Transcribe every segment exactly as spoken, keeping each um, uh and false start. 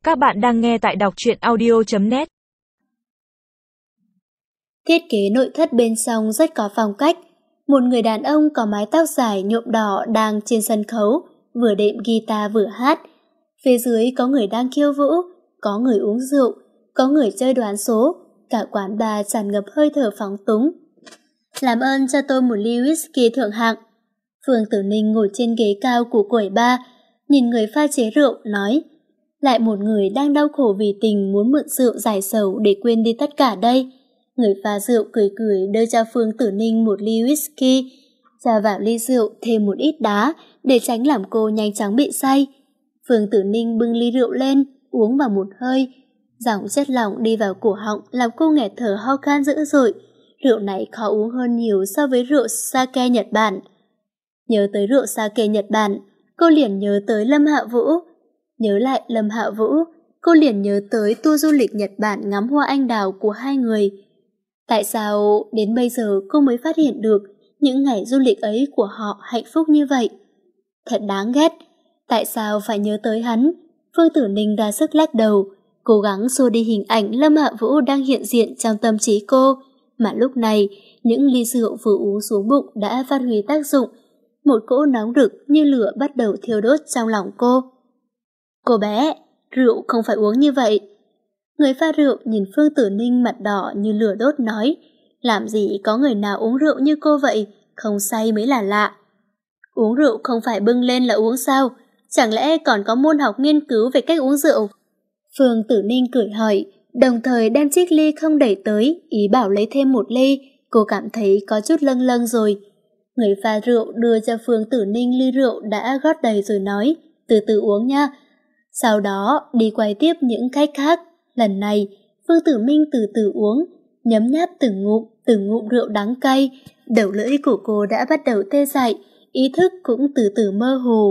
Các bạn đang nghe tại đọc truyện audio chấm net. Thiết kế nội thất bên trong rất có phong cách. Một người đàn ông có mái tóc dài nhuộm đỏ đang trên sân khấu, vừa đệm guitar vừa hát. Phía dưới có người đang khiêu vũ, có người uống rượu, có người chơi đoán số. Cả quán bar tràn ngập hơi thở phóng túng. Làm ơn cho tôi một ly whisky thượng hạng. Phương Tử Ninh ngồi trên ghế cao của quầy bar, nhìn người pha chế rượu, nói: lại một người đang đau khổ vì tình muốn mượn rượu giải sầu để quên đi tất cả đây. Người pha rượu cười cười đưa cho Phương Tử Ninh một ly whisky, cho vào ly rượu thêm một ít đá để tránh làm cô nhanh chóng bị say. Phương Tử Ninh bưng ly rượu lên, uống vào một hơi. Dòng chất lỏng đi vào cổ họng làm cô nghẹt thở ho khan dữ dội. Rượu này khó uống hơn nhiều so với rượu sake Nhật Bản. Nhớ tới rượu sake Nhật Bản, cô liền nhớ tới Lâm Hạ Vũ. Nhớ lại Lâm Hạ Vũ, cô liền nhớ tới tour du lịch Nhật Bản ngắm hoa anh đào của hai người. Tại sao đến bây giờ cô mới phát hiện được những ngày du lịch ấy của họ hạnh phúc như vậy? Thật đáng ghét, tại sao phải nhớ tới hắn? Phương Tử Ninh ra sức lắc đầu, cố gắng xua đi hình ảnh Lâm Hạ Vũ đang hiện diện trong tâm trí cô. Mà lúc này, những ly rượu vừa uống xuống bụng đã phát huy tác dụng. Một cỗ nóng rực như lửa bắt đầu thiêu đốt trong lòng cô. Cô bé, rượu không phải uống như vậy. Người pha rượu nhìn Phương Tử Ninh mặt đỏ như lửa đốt nói: làm gì có người nào uống rượu như cô vậy, không say mới là lạ. Uống rượu không phải bưng lên là uống sao? Chẳng lẽ còn có môn học nghiên cứu về cách uống rượu? Phương Tử Ninh cười hỏi, đồng thời đem chiếc ly không đẩy tới, ý bảo lấy thêm một ly. Cô cảm thấy có chút lâng lâng rồi. Người pha rượu đưa cho Phương Tử Ninh ly rượu đã gót đầy rồi nói: từ từ uống nha. Sau đó đi quay tiếp những khách khác. Lần này Phương Tử Minh từ từ uống, nhấm nháp từng ngụm từng ngụm rượu đắng cay. Đầu lưỡi của cô đã bắt đầu tê dại, ý thức cũng từ từ mơ hồ.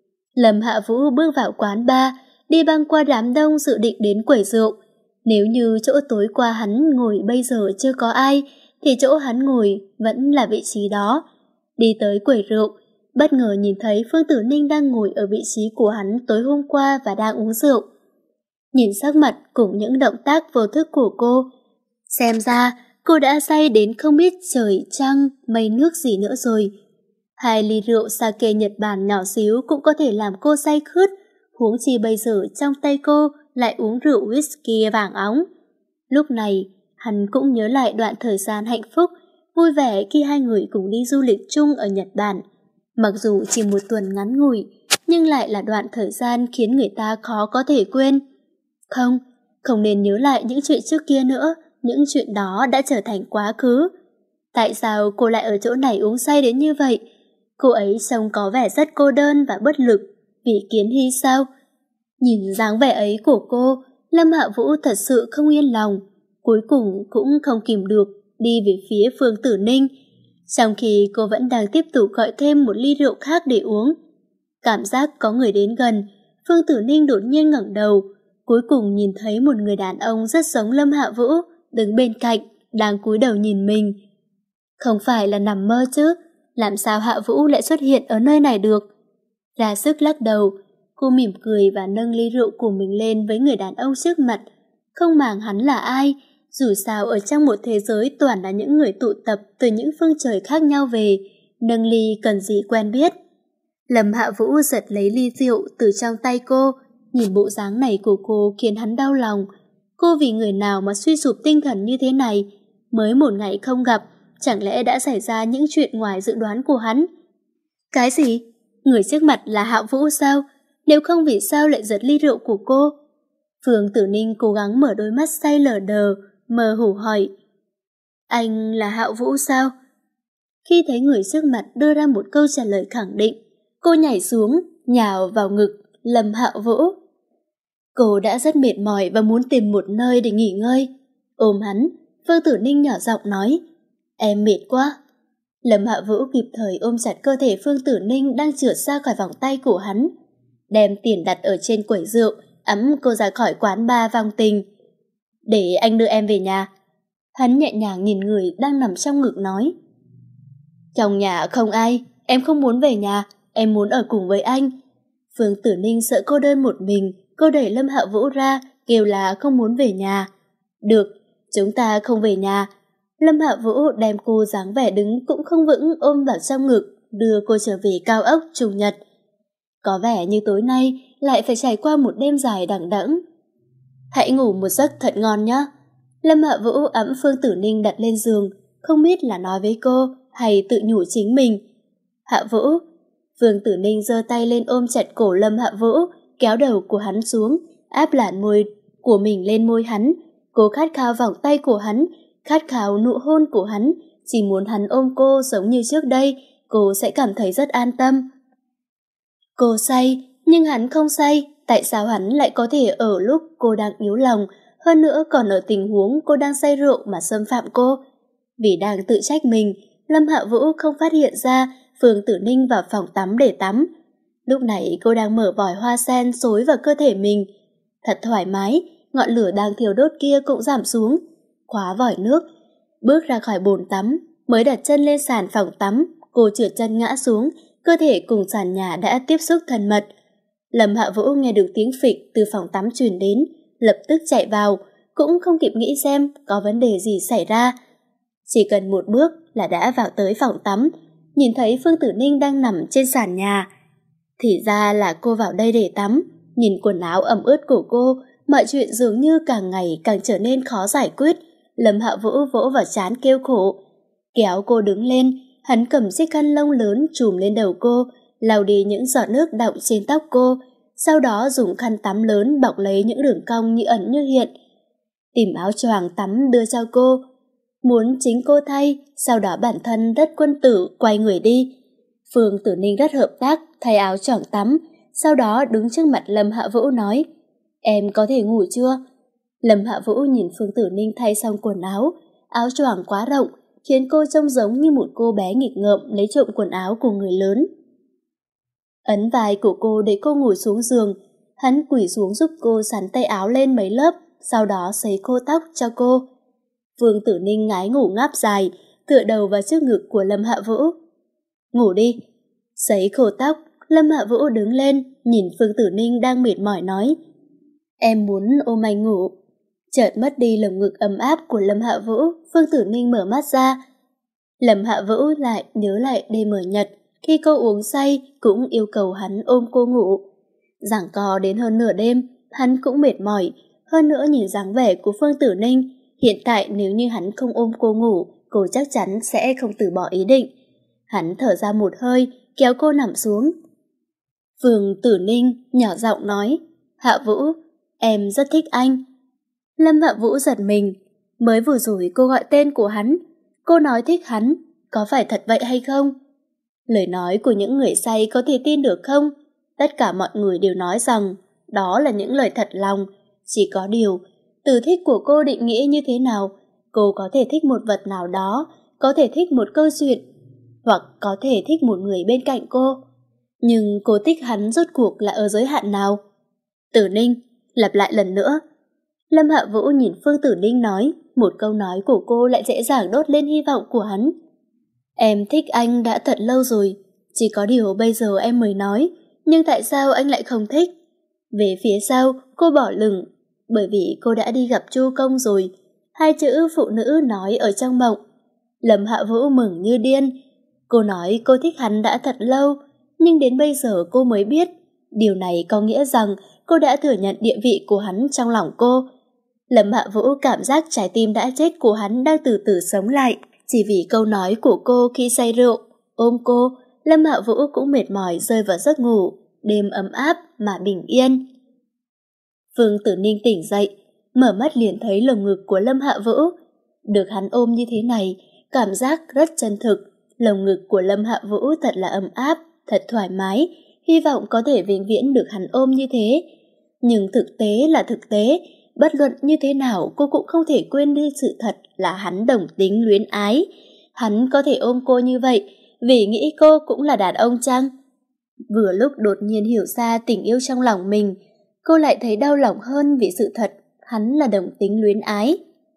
Lâm Hạ Vũ bước vào quán bar, đi băng qua đám đông dự định đến quầy rượu. Nếu như chỗ tối qua hắn ngồi bây giờ chưa có ai, thì chỗ hắn ngồi vẫn là vị trí đó. Đi tới quầy rượu, bất ngờ nhìn thấy Phương Tử Ninh đang ngồi ở vị trí của hắn tối hôm qua và đang uống rượu. Nhìn sắc mặt cùng những động tác vô thức của cô, xem ra cô đã say đến không biết trời trăng, mây nước gì nữa rồi. Hai ly rượu sake Nhật Bản nhỏ xíu cũng có thể làm cô say khướt, huống chi bây giờ trong tay cô lại uống rượu whisky vàng óng. Lúc này, hắn cũng nhớ lại đoạn thời gian hạnh phúc, vui vẻ khi hai người cùng đi du lịch chung ở Nhật Bản. Mặc dù chỉ một tuần ngắn ngủi, nhưng lại là đoạn thời gian khiến người ta khó có thể quên. Không, không nên nhớ lại những chuyện trước kia nữa, những chuyện đó đã trở thành quá khứ. Tại sao cô lại ở chỗ này uống say đến như vậy? Cô ấy trông có vẻ rất cô đơn và bất lực, vì Kiến Hy sao? Nhìn dáng vẻ ấy của cô, Lâm Hạ Vũ thật sự không yên lòng, cuối cùng cũng không kìm được, đi về phía Phương Tử Ninh, trong khi cô vẫn đang tiếp tục gọi thêm một ly rượu khác để uống. Cảm giác có người đến gần, Phương Tử Ninh đột nhiên ngẩng đầu, cuối cùng nhìn thấy một người đàn ông rất giống Lâm Hạ Vũ, đứng bên cạnh, đang cúi đầu nhìn mình. Không phải là nằm mơ chứ, làm sao Hạ Vũ lại xuất hiện ở nơi này được? Ra sức lắc đầu, cô mỉm cười và nâng ly rượu của mình lên với người đàn ông trước mặt, không màng hắn là ai, dù sao ở trong một thế giới toàn là những người tụ tập từ những phương trời khác nhau về, nâng ly cần gì quen biết. Lâm Hạ Vũ giật lấy ly rượu từ trong tay cô, nhìn bộ dáng này của cô khiến hắn đau lòng. Cô vì người nào mà suy sụp tinh thần như thế này? Mới một ngày không gặp, chẳng lẽ đã xảy ra những chuyện ngoài dự đoán của hắn? Cái gì? Người trước mặt là Hạ Vũ sao? Nếu không vì sao lại giật ly rượu của cô? Phương Tử Ninh cố gắng mở đôi mắt say lờ đờ, mơ hồ hỏi: anh là Hạ Vũ sao? Khi thấy người trước mặt đưa ra một câu trả lời khẳng định, cô nhảy xuống, nhào vào ngực Lâm Hạ Vũ. Cô đã rất mệt mỏi và muốn tìm một nơi để nghỉ ngơi. Ôm hắn, Phương Tử Ninh nhỏ giọng nói: em mệt quá. Lâm Hạ Vũ kịp thời ôm chặt cơ thể Phương Tử Ninh đang trượt ra khỏi vòng tay của hắn, đem tiền đặt ở trên quầy rượu, ẵm cô ra khỏi quán bar vong tình. Để anh đưa em về nhà. Hắn nhẹ nhàng nhìn người đang nằm trong ngực nói: trong nhà không ai, em không muốn về nhà, em muốn ở cùng với anh. Phương Tử Ninh sợ cô đơn một mình, Cô đẩy Lâm Hạ Vũ ra, kêu là không muốn về nhà. Được, chúng ta không về nhà. Lâm Hạ Vũ đem cô dáng vẻ đứng cũng không vững ôm vào trong ngực, đưa cô trở về cao ốc Chủ nhật. Có vẻ như tối nay lại phải trải qua một đêm dài đằng đẵng. Hãy ngủ một giấc thật ngon nhé. Lâm Hạ Vũ ẵm Phương Tử Ninh đặt lên giường, không biết là nói với cô hay tự nhủ chính mình. Hạ Vũ. Phương Tử Ninh giơ tay lên ôm chặt cổ Lâm Hạ Vũ, kéo đầu của hắn xuống, áp làn môi của mình lên môi hắn. Cô khát khao vòng tay của hắn, khát khao nụ hôn của hắn, chỉ muốn hắn ôm cô giống như trước đây, cô sẽ cảm thấy rất an tâm. Cô say, nhưng hắn không say, tại sao hắn lại có thể ở lúc cô đang yếu lòng, hơn nữa còn ở tình huống cô đang say rượu mà xâm phạm cô? Vì đang tự trách mình, Lâm Hạ Vũ không phát hiện ra Phương Tử Ninh vào phòng tắm để tắm. Lúc này cô đang mở vòi hoa sen xối vào cơ thể mình. Thật thoải mái, ngọn lửa đang thiêu đốt kia cũng giảm xuống. Khóa vòi nước, bước ra khỏi bồn tắm, mới đặt chân lên sàn phòng tắm, cô trượt chân ngã xuống, cơ thể cùng sàn nhà đã tiếp xúc thân mật. Lâm Hạ Vũ nghe được tiếng phịch từ phòng tắm truyền đến, lập tức chạy vào, cũng không kịp nghĩ xem có vấn đề gì xảy ra. Chỉ cần một bước là đã vào tới phòng tắm, nhìn thấy Phương Tử Ninh đang nằm trên sàn nhà. Thì ra là cô vào đây để tắm, nhìn quần áo ẩm ướt của cô, mọi chuyện dường như càng ngày càng trở nên khó giải quyết. Lâm Hạ Vũ vỗ vào trán kêu khổ, kéo cô đứng lên. Hắn cầm chiếc khăn lông lớn trùm lên đầu cô, lau đi những giọt nước đọng trên tóc cô, sau đó dùng khăn tắm lớn bọc lấy những đường cong như ẩn như hiện. Tìm áo choàng tắm đưa cho cô, muốn chính cô thay, sau đó bản thân rất quân tử quay người đi. Phương Tử Ninh rất hợp tác thay áo choàng tắm, sau đó đứng trước mặt Lâm Hạ Vũ nói, em có thể ngủ chưa? Lâm Hạ Vũ nhìn Phương Tử Ninh thay xong quần áo, áo choàng quá rộng, khiến cô trông giống như một cô bé nghịch ngợm lấy trộm quần áo của người lớn. Ấn vai của cô để cô ngồi xuống giường, hắn quỳ xuống giúp cô xắn tay áo lên mấy lớp, sau đó sấy khô tóc cho cô. Phương Tử Ninh ngái ngủ ngáp dài, tựa đầu vào trước ngực của Lâm Hạ Vũ. Ngủ đi. Sấy khô tóc, Lâm Hạ Vũ đứng lên, nhìn Phương Tử Ninh đang mệt mỏi nói, em muốn ôm anh ngủ. Chợt mất đi lồng ngực ấm áp của Lâm Hạ Vũ, Phương Tử Ninh mở mắt ra. Lâm Hạ Vũ lại nhớ lại đêm ở Nhật, khi cô uống say cũng yêu cầu hắn ôm cô ngủ. Giảng co đến hơn nửa đêm, hắn cũng mệt mỏi, hơn nữa nhìn dáng vẻ của Phương Tử Ninh, hiện tại nếu như hắn không ôm cô ngủ, cô chắc chắn sẽ không từ bỏ ý định. Hắn thở ra một hơi, kéo cô nằm xuống. Phương Tử Ninh nhỏ giọng nói, Hạ Vũ, em rất thích anh. Lâm Hạ Vũ giật mình, mới vừa rồi cô gọi tên của hắn, cô nói thích hắn, có phải thật vậy hay không? Lời nói của những người say có thể tin được không? Tất cả mọi người đều nói rằng đó là những lời thật lòng, chỉ có điều, từ thích của cô định nghĩa như thế nào? Cô có thể thích một vật nào đó, có thể thích một câu chuyện, hoặc có thể thích một người bên cạnh cô. Nhưng cô thích hắn rốt cuộc là ở giới hạn nào? Tử Ninh, lặp lại lần nữa. Lâm Hạ Vũ nhìn Phương Tử Ninh nói, một câu nói của cô lại dễ dàng đốt lên hy vọng của hắn. Em thích anh đã thật lâu rồi, chỉ có điều bây giờ em mới nói, nhưng tại sao anh lại không thích? Về phía sau, cô bỏ lửng, bởi vì cô đã đi gặp Chu Công rồi. Hai chữ phụ nữ nói ở trong mộng. Lâm Hạ Vũ mừng như điên. Cô nói cô thích hắn đã thật lâu, nhưng đến bây giờ cô mới biết, điều này có nghĩa rằng cô đã thừa nhận địa vị của hắn trong lòng cô. Lâm Hạ Vũ cảm giác trái tim đã chết của hắn đang từ từ sống lại, chỉ vì câu nói của cô khi say rượu. Ôm cô, Lâm Hạ Vũ cũng mệt mỏi rơi vào giấc ngủ, đêm ấm áp mà bình yên. Phương Tử Ninh tỉnh dậy, mở mắt liền thấy lồng ngực của Lâm Hạ Vũ. Được hắn ôm như thế này, cảm giác rất chân thực. Lồng ngực của Lâm Hạ Vũ thật là ấm áp, thật thoải mái, hy vọng có thể vĩnh viễn được hắn ôm như thế. Nhưng thực tế là thực tế, bất luận như thế nào cô cũng không thể quên đi sự thật là hắn đồng tính luyến ái. Hắn có thể ôm cô như vậy vì nghĩ cô cũng là đàn ông chăng? Vừa lúc đột nhiên hiểu ra tình yêu trong lòng mình, cô lại thấy đau lòng hơn vì sự thật hắn là đồng tính luyến ái.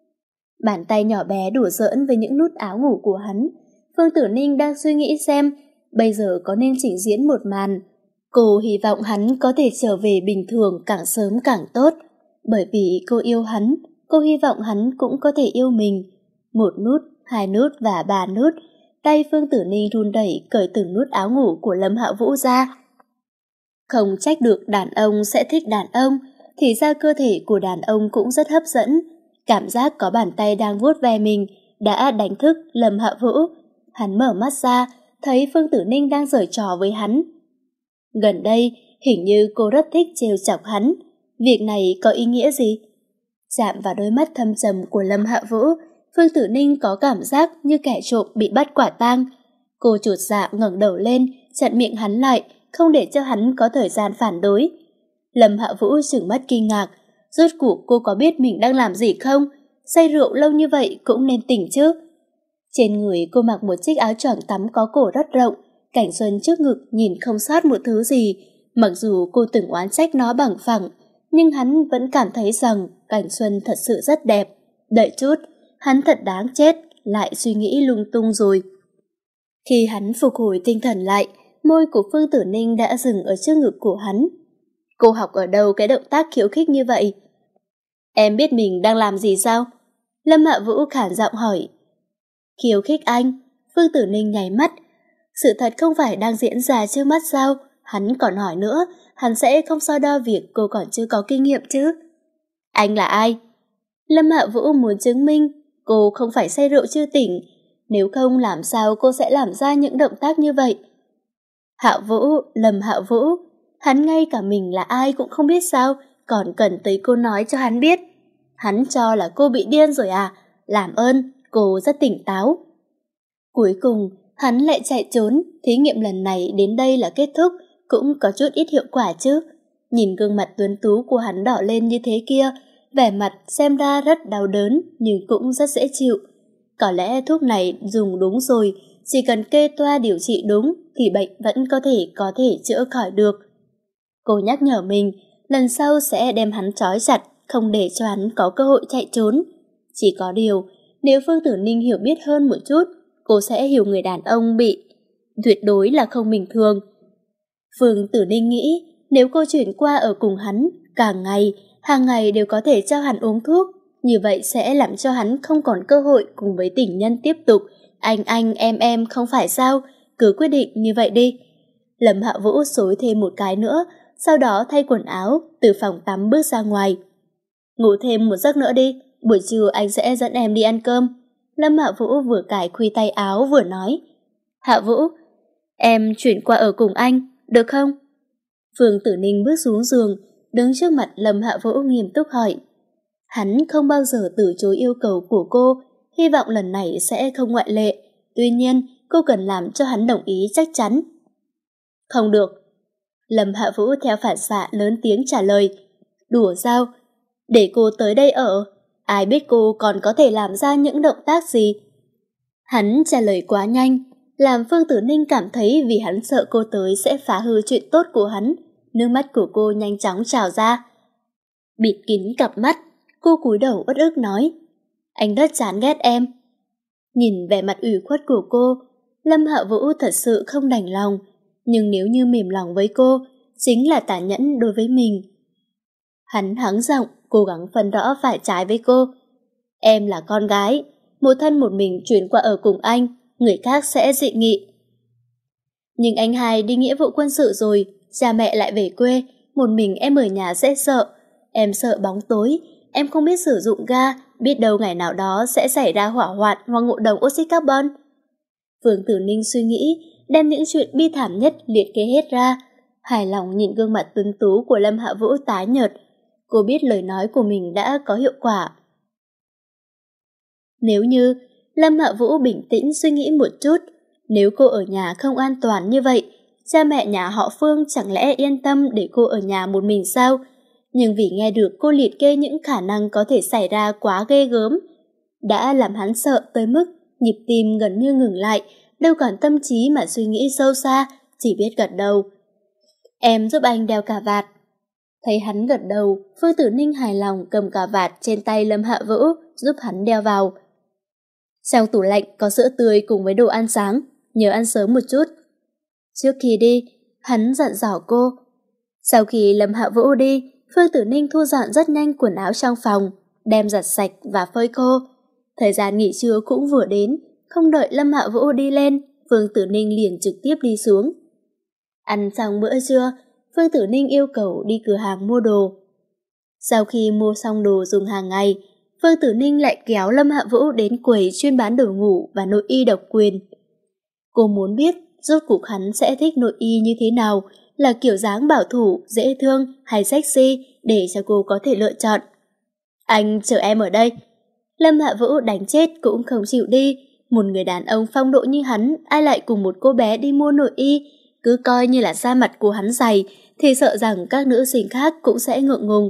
Bàn tay nhỏ bé đùa giỡn với những nút áo ngủ của hắn. Phương Tử Ninh đang suy nghĩ xem bây giờ có nên chỉnh diễn một màn. Cô hy vọng hắn có thể trở về bình thường càng sớm càng tốt, bởi vì cô yêu hắn, cô hy vọng hắn cũng có thể yêu mình. Một nút, hai nút và ba nút, tay Phương Tử Ninh run đẩy cởi từng nút áo ngủ của Lâm Hạ Vũ ra. Không trách được đàn ông sẽ thích đàn ông, thì ra cơ thể của đàn ông cũng rất hấp dẫn. Cảm giác có bàn tay đang vuốt ve mình đã đánh thức Lâm Hạ Vũ. Hắn mở mắt ra, thấy Phương Tử Ninh đang giở trò với hắn. Gần đây, hình như cô rất thích trêu chọc hắn. Việc này có ý nghĩa gì? Chạm vào đôi mắt thâm trầm của Lâm Hạ Vũ, Phương Tử Ninh có cảm giác như kẻ trộm bị bắt quả tang. Cô chột dạ ngẩng đầu lên, chặn miệng hắn lại, không để cho hắn có thời gian phản đối. Lâm Hạ Vũ trừng mắt kinh ngạc. Rốt cuộc cô có biết mình đang làm gì không? Say rượu lâu như vậy cũng nên tỉnh chứ. Trên người cô mặc một chiếc áo choàng tắm có cổ rất rộng, cảnh xuân trước ngực nhìn không sót một thứ gì. Mặc dù cô từng oán trách nó bằng phẳng, nhưng hắn vẫn cảm thấy rằng cảnh xuân thật sự rất đẹp. Đợi chút, hắn thật đáng chết, lại suy nghĩ lung tung rồi. Khi hắn phục hồi tinh thần lại, môi của Phương Tử Ninh đã dừng ở trước ngực của hắn. Cô học ở đâu cái động tác khiêu khích như vậy? Em biết mình đang làm gì sao? Lâm Hạ Vũ khản giọng hỏi. Khiêu khích anh? Phương Tử Ninh nháy mắt. Sự thật không phải đang diễn ra trước mắt sao? Hắn còn hỏi nữa, hắn sẽ không so đo việc cô còn chưa có kinh nghiệm chứ. Anh là ai? Lâm Hạ Vũ muốn chứng minh cô không phải say rượu chưa tỉnh, nếu không làm sao cô sẽ làm ra những động tác như vậy. Hạ Vũ, Lâm Hạ Vũ, hắn ngay cả mình là ai cũng không biết sao, còn cần tới cô nói cho hắn biết. Hắn cho là cô bị điên rồi à? Làm ơn, cô rất tỉnh táo. Cuối cùng, hắn lại chạy trốn, thí nghiệm lần này đến đây là kết thúc, cũng có chút ít hiệu quả chứ. Nhìn gương mặt tuấn tú của hắn đỏ lên như thế kia, vẻ mặt xem ra rất đau đớn nhưng cũng rất dễ chịu. Có lẽ thuốc này dùng đúng rồi, chỉ cần kê toa điều trị đúng thì bệnh vẫn có thể có thể chữa khỏi được. Cô nhắc nhở mình, lần sau sẽ đem hắn trói chặt, không để cho hắn có cơ hội chạy trốn. Chỉ có điều, nếu Phương Tử Ninh hiểu biết hơn một chút, cô sẽ hiểu người đàn ông bị tuyệt đối là không bình thường. Phương Tử Ninh nghĩ, nếu cô chuyển qua ở cùng hắn, càng ngày, hàng ngày đều có thể cho hắn uống thuốc, như vậy sẽ làm cho hắn không còn cơ hội cùng với tình nhân tiếp tục. Anh anh em em không phải sao, cứ quyết định như vậy đi. Lâm Hạ Vũ xối thêm một cái nữa, sau đó thay quần áo, từ phòng tắm bước ra ngoài. Ngủ thêm một giấc nữa đi, buổi trưa anh sẽ dẫn em đi ăn cơm. Lâm Hạ Vũ vừa cài khuy tay áo vừa nói. Hạ Vũ, em chuyển qua ở cùng anh, được không? Phương Tử Ninh bước xuống giường, đứng trước mặt Lâm Hạ Vũ nghiêm túc hỏi. Hắn không bao giờ từ chối yêu cầu của cô, hy vọng lần này sẽ không ngoại lệ. Tuy nhiên, cô cần làm cho hắn đồng ý chắc chắn. Không được. Lâm Hạ Vũ theo phản xạ lớn tiếng trả lời. Đùa sao? Để cô tới đây ở, ai biết cô còn có thể làm ra những động tác gì? Hắn trả lời quá nhanh, làm Phương Tử Ninh cảm thấy vì hắn sợ cô tới sẽ phá hư chuyện tốt của hắn. Nước mắt của cô nhanh chóng trào ra. Bịt kín cặp mắt, cô cúi đầu uất ức nói. Anh rất chán ghét em. Nhìn vẻ mặt ủy khuất của cô, Lâm Hạ Vũ thật sự không đành lòng. Nhưng nếu như mềm lòng với cô, chính là tàn nhẫn đối với mình. Hắn hắng giọng, cố gắng phân rõ phải trái với cô. Em là con gái, một thân một mình chuyển qua ở cùng anh, người khác sẽ dị nghị. Nhưng anh hai đi nghĩa vụ quân sự rồi, cha mẹ lại về quê, một mình em ở nhà sẽ sợ. Em sợ bóng tối, em không biết sử dụng ga, biết đâu ngày nào đó sẽ xảy ra hỏa hoạn hoặc ngộ độc oxy carbon. Phương Tử Ninh suy nghĩ, đem những chuyện bi thảm nhất liệt kê hết ra. Hài lòng nhìn gương mặt tuấn tú của Lâm Hạ Vũ tái nhợt. Cô biết lời nói của mình đã có hiệu quả. Nếu như Lâm Hạ Vũ bình tĩnh suy nghĩ một chút, nếu cô ở nhà không an toàn như vậy, cha mẹ nhà họ Phương chẳng lẽ yên tâm để cô ở nhà một mình sao? Nhưng vì nghe được cô liệt kê những khả năng có thể xảy ra quá ghê gớm, đã làm hắn sợ tới mức nhịp tim gần như ngừng lại, đâu còn tâm trí mà suy nghĩ sâu xa, chỉ biết gật đầu. Em giúp anh đeo cà vạt. Thấy hắn gật đầu, Phương Tử Ninh hài lòng cầm cà vạt trên tay Lâm Hạ Vũ, giúp hắn đeo vào. Trong tủ lạnh có sữa tươi cùng với đồ ăn sáng, nhớ ăn sớm một chút. Trước khi đi, Hắn dặn dò cô. Sau khi Lâm Hạ Vũ đi, Phương Tử Ninh thu dọn rất nhanh quần áo trong phòng, đem giặt sạch và phơi khô. Thời gian nghỉ trưa cũng vừa đến, không đợi Lâm Hạ Vũ đi lên, Phương Tử Ninh liền trực tiếp đi xuống. Ăn xong bữa trưa, Phương Tử Ninh yêu cầu đi cửa hàng mua đồ. Sau khi mua xong đồ dùng hàng ngày, Phương Tử Ninh lại kéo Lâm Hạ Vũ đến quầy chuyên bán đồ ngủ và nội y độc quyền. Cô muốn biết rốt cuộc hắn sẽ thích nội y như thế nào, là kiểu dáng bảo thủ, dễ thương hay sexy để cho cô có thể lựa chọn. Anh chờ em ở đây. Lâm Hạ Vũ đánh chết cũng không chịu đi. Một người đàn ông phong độ như hắn, ai lại cùng một cô bé đi mua nội y, cứ coi như là da mặt của hắn dày thì sợ rằng các nữ sinh khác cũng sẽ ngượng ngùng.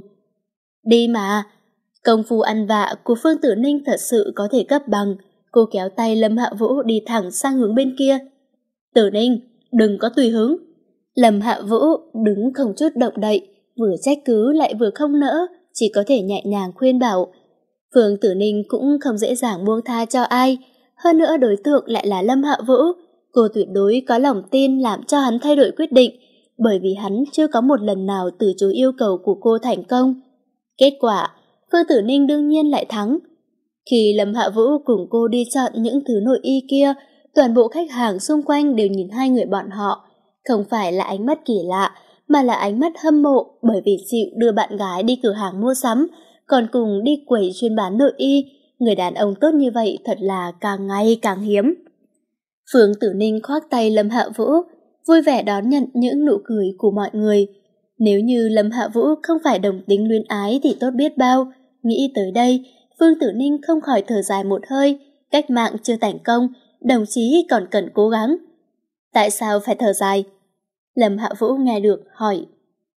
Đi mà. Công phu ăn vạ của Phương Tử Ninh thật sự có thể cấp bằng. Cô kéo tay Lâm Hạ Vũ đi thẳng sang hướng bên kia. Tử Ninh, đừng có tùy hứng. Lâm Hạ Vũ đứng không chút động đậy, vừa trách cứ lại vừa không nỡ, chỉ có thể nhẹ nhàng khuyên bảo. Phương Tử Ninh cũng không dễ dàng buông tha cho ai, hơn nữa đối tượng lại là Lâm Hạ Vũ. Cô tuyệt đối có lòng tin làm cho hắn thay đổi quyết định, bởi vì hắn chưa có một lần nào từ chối yêu cầu của cô thành công. Kết quả, Phương Tử Ninh đương nhiên lại thắng. Khi Lâm Hạ Vũ cùng cô đi chọn những thứ nội y kia, toàn bộ khách hàng xung quanh đều nhìn hai người bọn họ. Không phải là ánh mắt kỳ lạ, mà là ánh mắt hâm mộ bởi vì chịu đưa bạn gái đi cửa hàng mua sắm, còn cùng đi quầy chuyên bán nội y. Người đàn ông tốt như vậy thật là càng ngày càng hiếm. Phương Tử Ninh khoác tay Lâm Hạ Vũ, vui vẻ đón nhận những nụ cười của mọi người. Nếu như Lâm Hạ Vũ không phải đồng tính luyến ái thì tốt biết bao. Nghĩ tới đây, Phương Tử Ninh không khỏi thở dài một hơi. Cách mạng chưa thành công, đồng chí còn cần cố gắng. Tại sao phải thở dài? Lâm Hạ Vũ nghe được hỏi.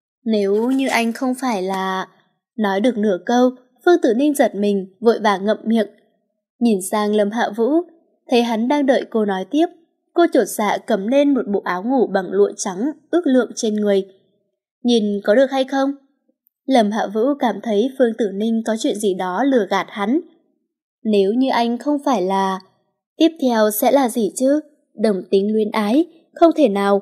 Nếu như anh không phải là... Nói được nửa câu, Phương Tử Ninh giật mình, vội vàng ngậm miệng. Nhìn sang Lâm Hạ Vũ, thấy hắn đang đợi cô nói tiếp. Cô chột dạ cầm lên một bộ áo ngủ bằng lụa trắng, ước lượng trên người. Nhìn có được hay không? Lâm Hạ Vũ cảm thấy Phương Tử Ninh có chuyện gì đó lừa gạt hắn. Nếu như anh không phải là... Tiếp theo sẽ là gì chứ? Đồng tính luyến ái, không thể nào.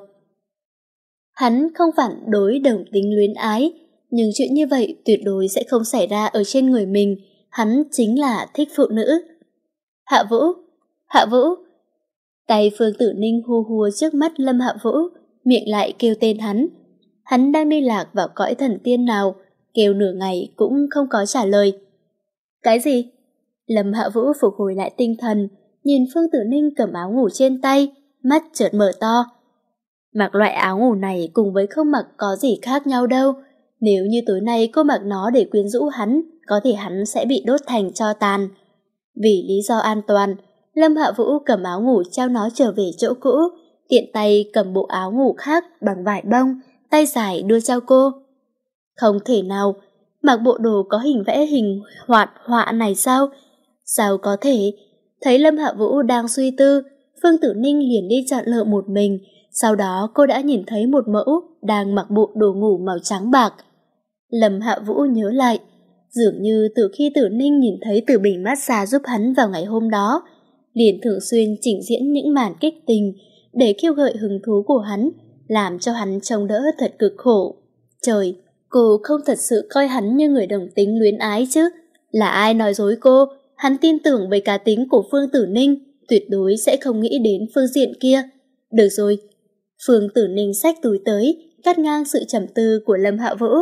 Hắn không phản đối đồng tính luyến ái, nhưng chuyện như vậy tuyệt đối sẽ không xảy ra ở trên người mình. Hắn chính là thích phụ nữ. Hạ Vũ, Hạ Vũ. Tay Phương Tử Ninh hù hùa trước mắt Lâm Hạ Vũ, miệng lại kêu tên hắn. Hắn đang đi lạc vào cõi thần tiên nào, kêu nửa ngày cũng không có trả lời. Cái gì? Lâm Hạ Vũ phục hồi lại tinh thần, nhìn Phương Tử Ninh cầm áo ngủ trên tay, mắt chợt mở to. Mặc loại áo ngủ này cùng với không mặc có gì khác nhau đâu. Nếu như tối nay cô mặc nó để quyến rũ hắn, có thể hắn sẽ bị đốt thành tro tàn. Vì lý do an toàn, Lâm Hạ Vũ cầm áo ngủ trao nó trở về chỗ cũ, tiện tay cầm bộ áo ngủ khác bằng vải bông, tay dài đưa cho cô. Không thể nào, mặc bộ đồ có hình vẽ hình hoạt họa này sao? Sao có thể? Thấy Lâm Hạ Vũ đang suy tư, Phương Tử Ninh liền đi chọn lựa một mình. Sau đó cô đã nhìn thấy một mẫu đang mặc bộ đồ ngủ màu trắng bạc. Lâm Hạ Vũ nhớ lại, dường như từ khi Tử Ninh nhìn thấy từ bình massage giúp hắn vào ngày hôm đó, liền thường xuyên chỉnh diễn những màn kích tình để khiêu gợi hứng thú của hắn, làm cho hắn trông đỡ thật cực khổ. Trời, cô không thật sự coi hắn như người đồng tính luyến ái chứ? Là ai nói dối cô? Hắn tin tưởng về cá tính của Phương Tử Ninh, tuyệt đối sẽ không nghĩ đến phương diện kia. Được rồi. Phương Tử Ninh xách túi tới, cắt ngang sự trầm tư của Lâm Hạ Vũ.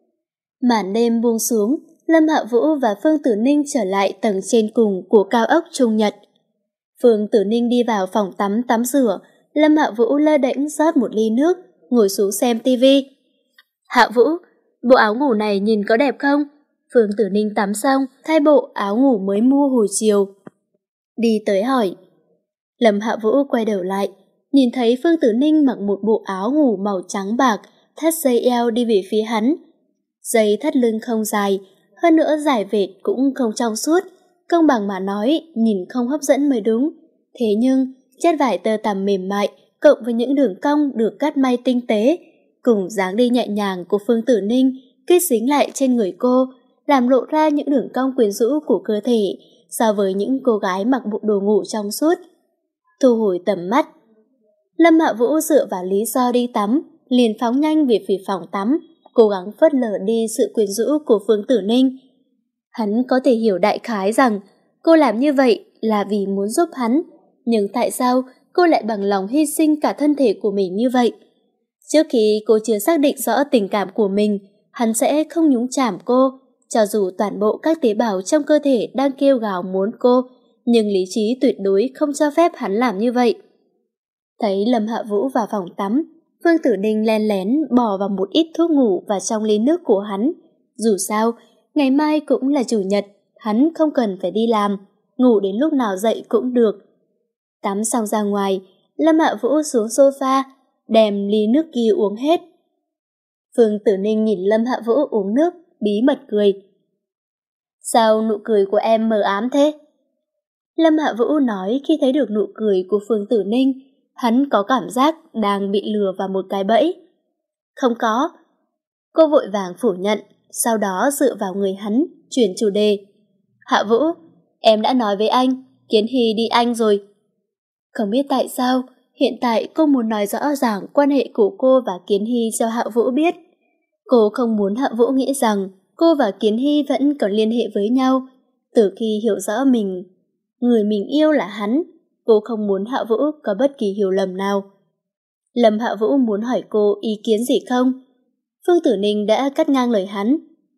Màn đêm buông xuống, Lâm Hạ Vũ và Phương Tử Ninh trở lại tầng trên cùng của cao ốc Trung Nhật. Phương Tử Ninh đi vào phòng tắm tắm rửa, Lâm Hạ Vũ lơ đễnh rót một ly nước, ngồi xuống xem tivi. Hạ Vũ, bộ áo ngủ này nhìn có đẹp không? Phương Tử Ninh tắm xong, thay bộ áo ngủ mới mua hồi chiều. Đi tới hỏi. Lâm Hạ Vũ quay đầu lại, nhìn thấy Phương Tử Ninh mặc một bộ áo ngủ màu trắng bạc, thắt dây eo đi về phía hắn. Dây thắt lưng không dài, hơn nữa dài vệt cũng không trong suốt, công bằng mà nói, nhìn không hấp dẫn mới đúng. Thế nhưng, chất vải tơ tằm mềm mại, cộng với những đường cong được cắt may tinh tế, cùng dáng đi nhẹ nhàng của Phương Tử Ninh kết dính lại trên người cô, làm lộ ra những đường cong quyến rũ của cơ thể so với những cô gái mặc bộ đồ ngủ trong suốt. Thu hồi tầm mắt, Lâm Hạ Vũ dựa vào lý do đi tắm, liền phóng nhanh về phía phòng tắm, cố gắng phớt lờ đi sự quyến rũ của Phương Tử Ninh. Hắn có thể hiểu đại khái rằng cô làm như vậy là vì muốn giúp hắn, nhưng tại sao cô lại bằng lòng hy sinh cả thân thể của mình như vậy? Trước khi cô chưa xác định rõ tình cảm của mình, hắn sẽ không nhúng chạm cô, cho dù toàn bộ các tế bào trong cơ thể đang kêu gào muốn cô, nhưng lý trí tuyệt đối không cho phép hắn làm như vậy. Thấy Lâm Hạ Vũ vào phòng tắm, Phương Tử Ninh len lén bỏ vào một ít thuốc ngủ vào trong ly nước của hắn. Dù sao, ngày mai cũng là chủ nhật, hắn không cần phải đi làm, ngủ đến lúc nào dậy cũng được. Tắm xong ra ngoài, Lâm Hạ Vũ xuống sofa, đem ly nước kia uống hết. Phương Tử Ninh nhìn Lâm Hạ Vũ uống nước, bí mật cười. Sao nụ cười của em mờ ám thế? Lâm Hạ Vũ nói khi thấy được nụ cười của Phương Tử Ninh, hắn có cảm giác đang bị lừa vào một cái bẫy. Không có. Cô vội vàng phủ nhận, sau đó dựa vào người hắn, chuyển chủ đề. Hạ Vũ, em đã nói với anh, Kiến Hy đi Anh rồi. Không biết tại sao, hiện tại cô muốn nói rõ ràng quan hệ của cô và Kiến Hy cho Hạ Vũ biết. Cô không muốn Hạ Vũ nghĩ rằng cô và Kiến Hy vẫn còn liên hệ với nhau. Từ khi hiểu rõ mình, người mình yêu là hắn, cô không muốn Hạ Vũ có bất kỳ hiểu lầm nào. Lâm Hạ Vũ muốn hỏi cô ý kiến gì không? Phương Tử Ninh đã cắt ngang lời hắn.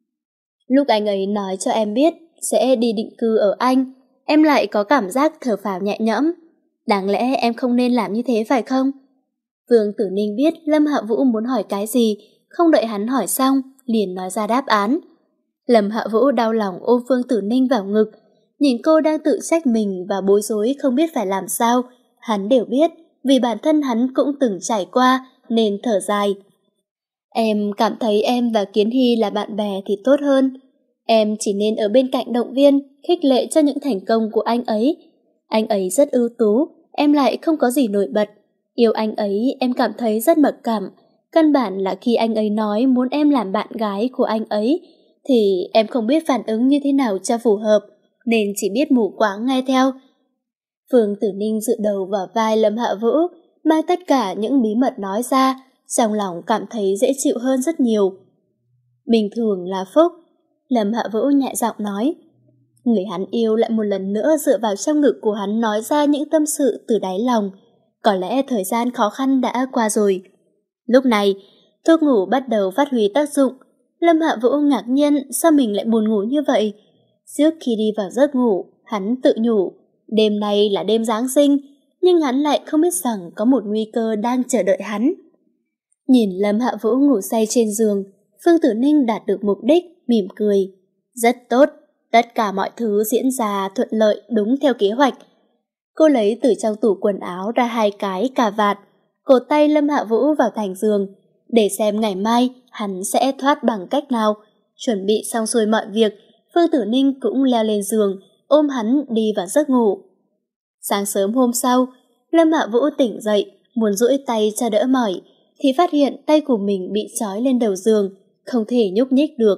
Lúc anh ấy nói cho em biết sẽ đi định cư ở Anh, em lại có cảm giác thở phào nhẹ nhõm. Đáng lẽ em không nên làm như thế phải không? Phương Tử Ninh biết Lâm Hạ Vũ muốn hỏi cái gì, không đợi hắn hỏi xong, liền nói ra đáp án. Lâm Hạ Vũ đau lòng ôm Phương Tử Ninh vào ngực, nhìn cô đang tự trách mình và bối rối không biết phải làm sao. Hắn đều biết, vì bản thân hắn cũng từng trải qua, nên thở dài. Em cảm thấy em và Kiến Hy là bạn bè thì tốt hơn. Em chỉ nên ở bên cạnh động viên, khích lệ cho những thành công của anh ấy. Anh ấy rất ưu tú, em lại không có gì nổi bật. Yêu anh ấy em cảm thấy rất mặc cảm. Căn bản là khi anh ấy nói muốn em làm bạn gái của anh ấy, thì em không biết phản ứng như thế nào cho phù hợp, nên chỉ biết mù quáng nghe theo. Phương Tử Ninh dựa đầu vào vai Lâm Hạ Vũ, mang tất cả những bí mật nói ra, trong lòng cảm thấy dễ chịu hơn rất nhiều. Bình thường là phúc, Lâm Hạ Vũ nhẹ giọng nói. Người hắn yêu lại một lần nữa dựa vào trong ngực của hắn nói ra những tâm sự từ đáy lòng. Có lẽ thời gian khó khăn đã qua rồi. Lúc này, thuốc ngủ bắt đầu phát huy tác dụng. Lâm Hạ Vũ ngạc nhiên sao mình lại buồn ngủ như vậy. Trước khi đi vào giấc ngủ, hắn tự nhủ, đêm nay là đêm Giáng sinh, nhưng hắn lại không biết rằng có một nguy cơ đang chờ đợi hắn. Nhìn Lâm Hạ Vũ ngủ say trên giường, Phương Tử Ninh đạt được mục đích, mỉm cười. Rất tốt, tất cả mọi thứ diễn ra thuận lợi đúng theo kế hoạch. Cô lấy từ trong tủ quần áo ra hai cái cà vạt, cột tay Lâm Hạ Vũ vào thành giường, để xem ngày mai hắn sẽ thoát bằng cách nào. Chuẩn bị xong xuôi mọi việc, Phương Tử Ninh cũng leo lên giường, ôm hắn đi vào giấc ngủ. Sáng sớm hôm sau, Lâm Hạ Vũ tỉnh dậy, muốn duỗi tay cho đỡ mỏi, thì phát hiện tay của mình bị trói lên đầu giường, không thể nhúc nhích được.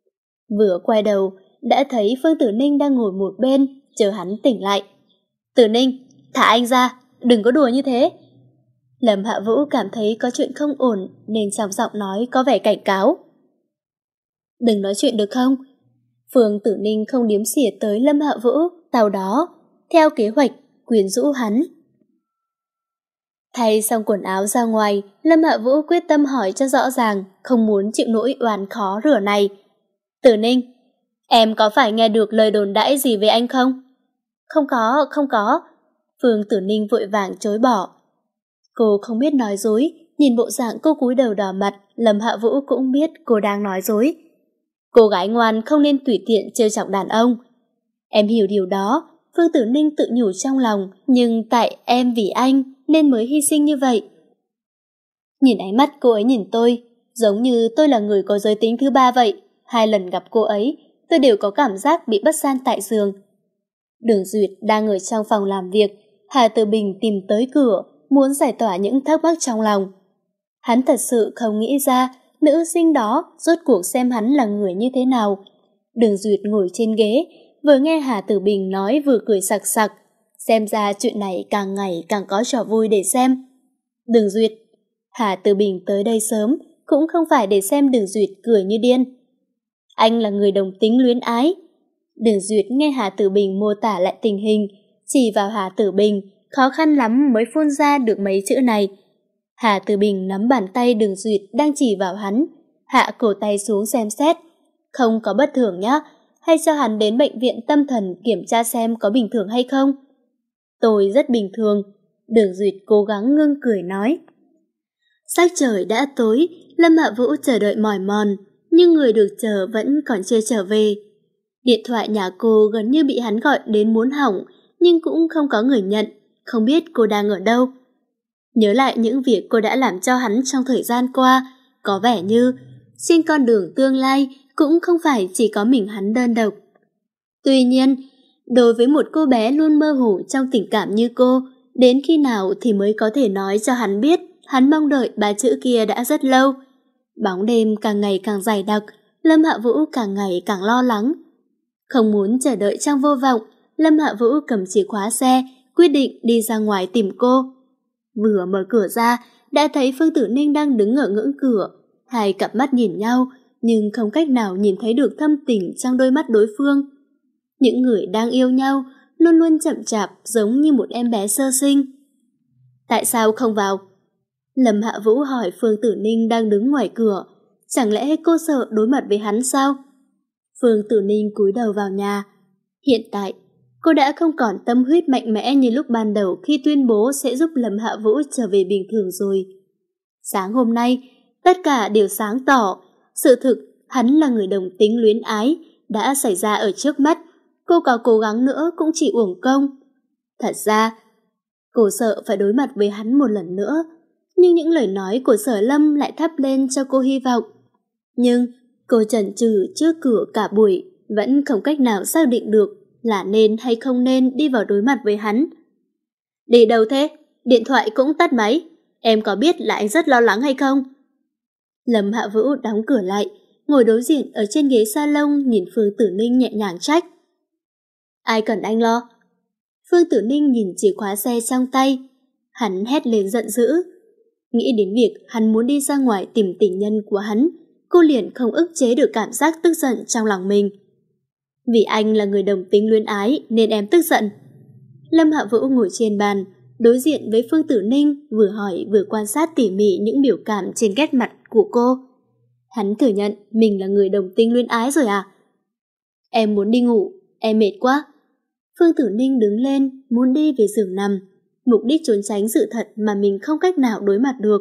Vừa quay đầu, đã thấy Phương Tử Ninh đang ngồi một bên, chờ hắn tỉnh lại. Tử Ninh, thả anh ra, đừng có đùa như thế. Lâm Hạ Vũ cảm thấy có chuyện không ổn, nên trong giọng nói có vẻ cảnh cáo. Đừng nói chuyện được không? Phương Tử Ninh không điếm xỉa tới Lâm Hạ Vũ, sau đó, theo kế hoạch, quyến rũ hắn. Thay xong quần áo ra ngoài, Lâm Hạ Vũ quyết tâm hỏi cho rõ ràng, không muốn chịu nỗi oan khó rửa này. Tử Ninh, em có phải nghe được lời đồn đãi gì về anh không? Không có, không có. Phương Tử Ninh vội vàng chối bỏ. Cô không biết nói dối, nhìn bộ dạng cô cúi đầu đỏ mặt, Lâm Hạ Vũ cũng biết cô đang nói dối. Cô gái ngoan không nên tùy tiện trêu chọc đàn ông. Em hiểu điều đó, Phương Tử Ninh tự nhủ trong lòng, nhưng tại em vì anh nên mới hy sinh như vậy. Nhìn ánh mắt cô ấy nhìn tôi, giống như tôi là người có giới tính thứ ba vậy. Hai lần gặp cô ấy, tôi đều có cảm giác bị bắt gian tại giường. Đường Duyệt đang ở trong phòng làm việc, Hà Tử Bình tìm tới cửa, muốn giải tỏa những thắc mắc trong lòng. Hắn thật sự không nghĩ ra nữ sinh đó rốt cuộc xem hắn là người như thế nào. Đường Duyệt ngồi trên ghế, vừa nghe Hà Tử Bình nói vừa cười sặc sặc. Xem ra chuyện này càng ngày càng có trò vui để xem. Đường Duyệt. Hà Tử Bình tới đây sớm cũng không phải để xem Đường Duyệt cười như điên. Anh là người đồng tính luyến ái. Đường Duyệt nghe Hà Tử Bình mô tả lại tình hình, chỉ vào Hà Tử Bình, khó khăn lắm mới phun ra được mấy chữ này. Hà Tử Bình nắm bàn tay Đường Duyệt đang chỉ vào hắn, hạ cổ tay xuống xem xét. Không có bất thường nhá, hay cho hắn đến bệnh viện tâm thần kiểm tra xem có bình thường hay không. Tôi rất bình thường, Đường Duyệt cố gắng ngưng cười nói. Sắc trời đã tối, Lâm Hạ Vũ chờ đợi mỏi mòn, nhưng người được chờ vẫn còn chưa trở về. Điện thoại nhà cô gần như bị hắn gọi đến muốn hỏng, nhưng cũng không có người nhận, không biết cô đang ở đâu. Nhớ lại những việc cô đã làm cho hắn trong thời gian qua, có vẻ như trên con đường tương lai cũng không phải chỉ có mình hắn đơn độc. Tuy nhiên, đối với một cô bé luôn mơ hồ trong tình cảm như cô, đến khi nào thì mới có thể nói cho hắn biết hắn mong đợi ba chữ kia đã rất lâu. Bóng đêm càng ngày càng dày đặc, Lâm Hạ Vũ càng ngày càng lo lắng. Không muốn chờ đợi trong vô vọng, Lâm Hạ Vũ cầm chìa khóa xe, quyết định đi ra ngoài tìm cô. Vừa mở cửa ra, đã thấy Phương Tử Ninh đang đứng ở ngưỡng cửa. Hai cặp mắt nhìn nhau, nhưng không cách nào nhìn thấy được thâm tình trong đôi mắt đối phương. Những người đang yêu nhau luôn luôn chậm chạp giống như một em bé sơ sinh. Tại sao không vào? Lâm Hạ Vũ hỏi Phương Tử Ninh đang đứng ngoài cửa. Chẳng lẽ cô sợ đối mặt với hắn sao? Phương Tử Ninh cúi đầu vào nhà. Hiện tại, cô đã không còn tâm huyết mạnh mẽ như lúc ban đầu khi tuyên bố sẽ giúp Lâm Hạ Vũ trở về bình thường rồi. Sáng hôm nay, tất cả đều sáng tỏ. Sự thực, hắn là người đồng tính luyến ái, đã xảy ra ở trước mắt. Cô có cố gắng nữa cũng chỉ uổng công. Thật ra, cô sợ phải đối mặt với hắn một lần nữa. Nhưng những lời nói của Sở Lâm lại thắp lên cho cô hy vọng. Nhưng cô chần chừ trước cửa cả buổi, vẫn không cách nào xác định được là nên hay không nên đi vào đối mặt với hắn. Đi đâu thế? Điện thoại cũng tắt máy. Em có biết là anh rất lo lắng hay không? Lâm Hạ Vũ đóng cửa lại, ngồi đối diện ở trên ghế salon nhìn Phương Tử Ninh nhẹ nhàng trách. Ai cần anh lo? Phương Tử Ninh nhìn chìa khóa xe trong tay. Hắn hét lên giận dữ. Nghĩ đến việc hắn muốn đi ra ngoài tìm tình nhân của hắn, cô liền không ức chế được cảm giác tức giận trong lòng mình. Vì anh là người đồng tính luyến ái nên em tức giận. Lâm Hạ Vũ ngồi trên bàn, đối diện với Phương Tử Ninh, vừa hỏi vừa quan sát tỉ mỉ những biểu cảm trên nét mặt của cô. Hắn thừa nhận mình là người đồng tính luyến ái rồi à? Em muốn đi ngủ, em mệt quá. Phương Tử Ninh đứng lên, muốn đi về giường nằm, mục đích trốn tránh sự thật mà mình không cách nào đối mặt được.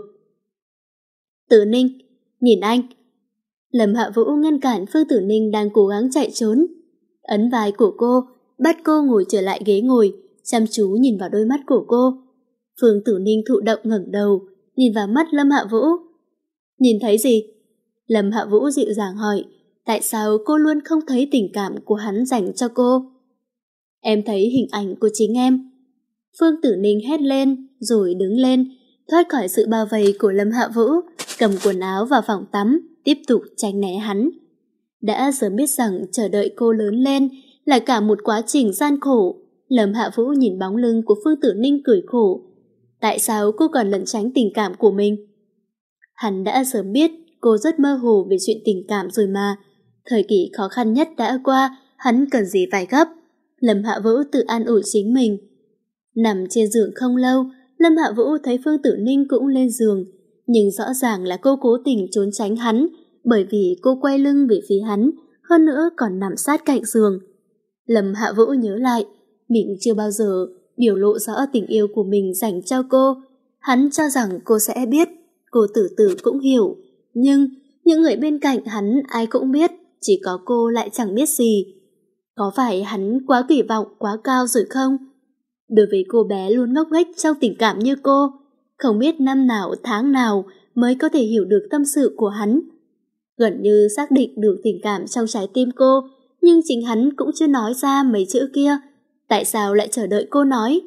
Tử Ninh, nhìn anh. Lâm Hạ Vũ ngăn cản Phương Tử Ninh đang cố gắng chạy trốn. Ấn vai của cô, bắt cô ngồi trở lại ghế ngồi, chăm chú nhìn vào đôi mắt của cô. Phương Tử Ninh thụ động ngẩng đầu, nhìn vào mắt Lâm Hạ Vũ. Nhìn thấy gì? Lâm Hạ Vũ dịu dàng hỏi, tại sao cô luôn không thấy tình cảm của hắn dành cho cô? Em thấy hình ảnh của chính em. Phương Tử Ninh hét lên, rồi đứng lên, thoát khỏi sự bao vây của Lâm Hạ Vũ, cầm quần áo vào phòng tắm, tiếp tục tránh né hắn. Đã sớm biết rằng chờ đợi cô lớn lên là cả một quá trình gian khổ. Lâm Hạ Vũ nhìn bóng lưng của Phương Tử Ninh cười khổ. Tại sao cô còn lẩn tránh tình cảm của mình? Hắn đã sớm biết cô rất mơ hồ về chuyện tình cảm rồi mà. Thời kỳ khó khăn nhất đã qua, hắn cần gì phải gấp. Lâm Hạ Vũ tự an ủi chính mình. Nằm trên giường không lâu, Lâm Hạ Vũ thấy Phương Tử Ninh cũng lên giường, nhưng rõ ràng là cô cố tình trốn tránh hắn, bởi vì cô quay lưng về phía hắn, hơn nữa còn nằm sát cạnh giường. Lâm Hạ Vũ nhớ lại, mình chưa bao giờ biểu lộ rõ tình yêu của mình dành cho cô. Hắn cho rằng cô sẽ biết, cô Tử Tử cũng hiểu, nhưng những người bên cạnh hắn ai cũng biết, chỉ có cô lại chẳng biết gì. Có phải hắn quá kỳ vọng quá cao rồi không? Đối với cô bé luôn ngốc nghếch trong tình cảm như cô, không biết năm nào tháng nào mới có thể hiểu được tâm sự của hắn. Gần như xác định được tình cảm trong trái tim cô, nhưng chính hắn cũng chưa nói ra mấy chữ kia. Tại sao lại chờ đợi cô nói?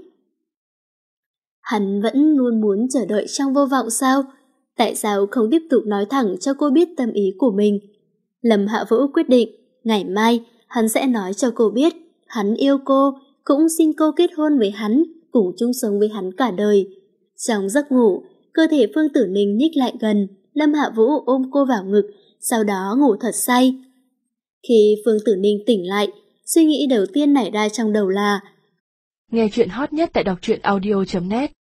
Hắn vẫn luôn muốn chờ đợi trong vô vọng sao? Tại sao không tiếp tục nói thẳng cho cô biết tâm ý của mình? Lâm Hạ Vũ quyết định, ngày mai hắn sẽ nói cho cô biết hắn yêu cô, cũng xin cô kết hôn với hắn, cùng chung sống với hắn cả đời. Trong giấc ngủ, cơ thể Phương Tử Ninh nhích lại gần, Lâm Hạ Vũ ôm cô vào ngực, sau đó ngủ thật say. Khi Phương Tử Ninh tỉnh lại, suy nghĩ đầu tiên nảy ra trong đầu là nghe chuyện hot nhất tại đọc truyện audio chấm net.